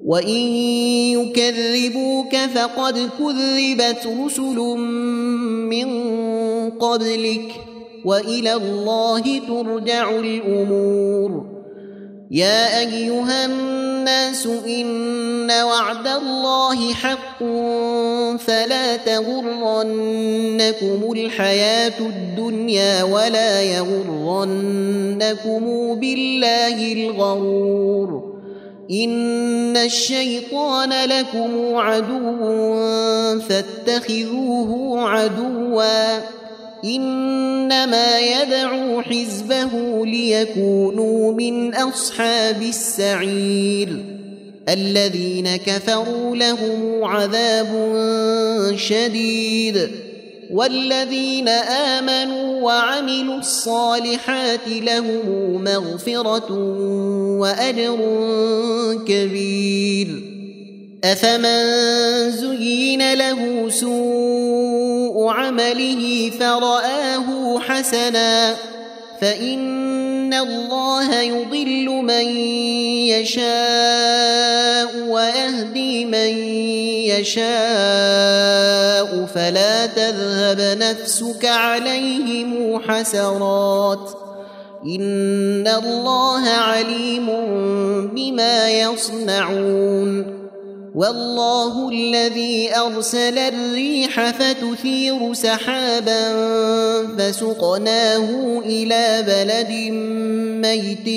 وإن يكذبوك فقد كذبت رسل من قبلك وإلى الله ترجع الأمور. يا أيها الناس إن وعد الله حق فلا تغرنكم الحياة الدنيا ولا يغرنكم بالله الغرور. إن الشيطان لكم عدو فاتخذوه عدوا إنما يدعو حزبه ليكونوا من أصحاب السعير. الذين كفروا لهم عذاب شديد والذين آمنوا وعملوا الصالحات لهم مغفرة وأجر كبير. أفمن زين له سوء عمله فرآه حسنا فإن الله يضل من يشاء ويهدي من يشاء فلا تذهب نفسك عليهم حسرات إن الله عليم بما يصنعون. والله الذي أرسل الريح فتثير سحابا فسقناه إلى بلد ميت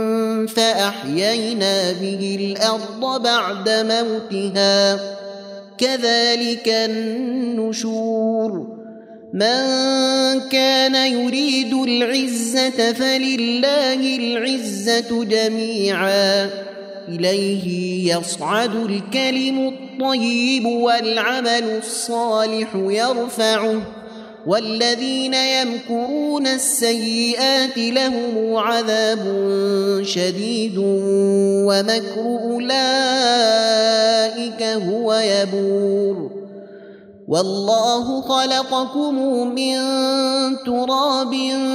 فأحيينا به الأرض بعد موتها كذلك النشور. من كان يريد العزة فلله العزة جميعا إليه يصعد الكلم الطيب والعمل الصالح يرفعه والذين يمكرون السيئات لهم عذاب شديد ومكر أولئك هو يبور. والله خلقكم من تراب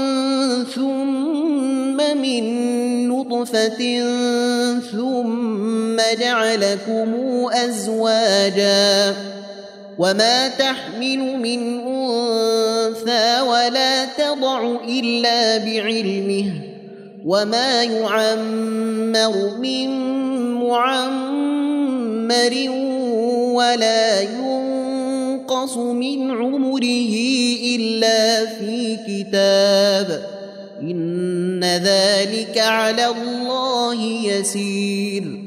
ثم من نطفة ثم جعلكم أزواجا وما تحمل من أنثى ولا تضع إلا بعلمه وما يعمر من معمر ولا ينقص من عمره إلا في كتاب إن ذلك على الله يسير.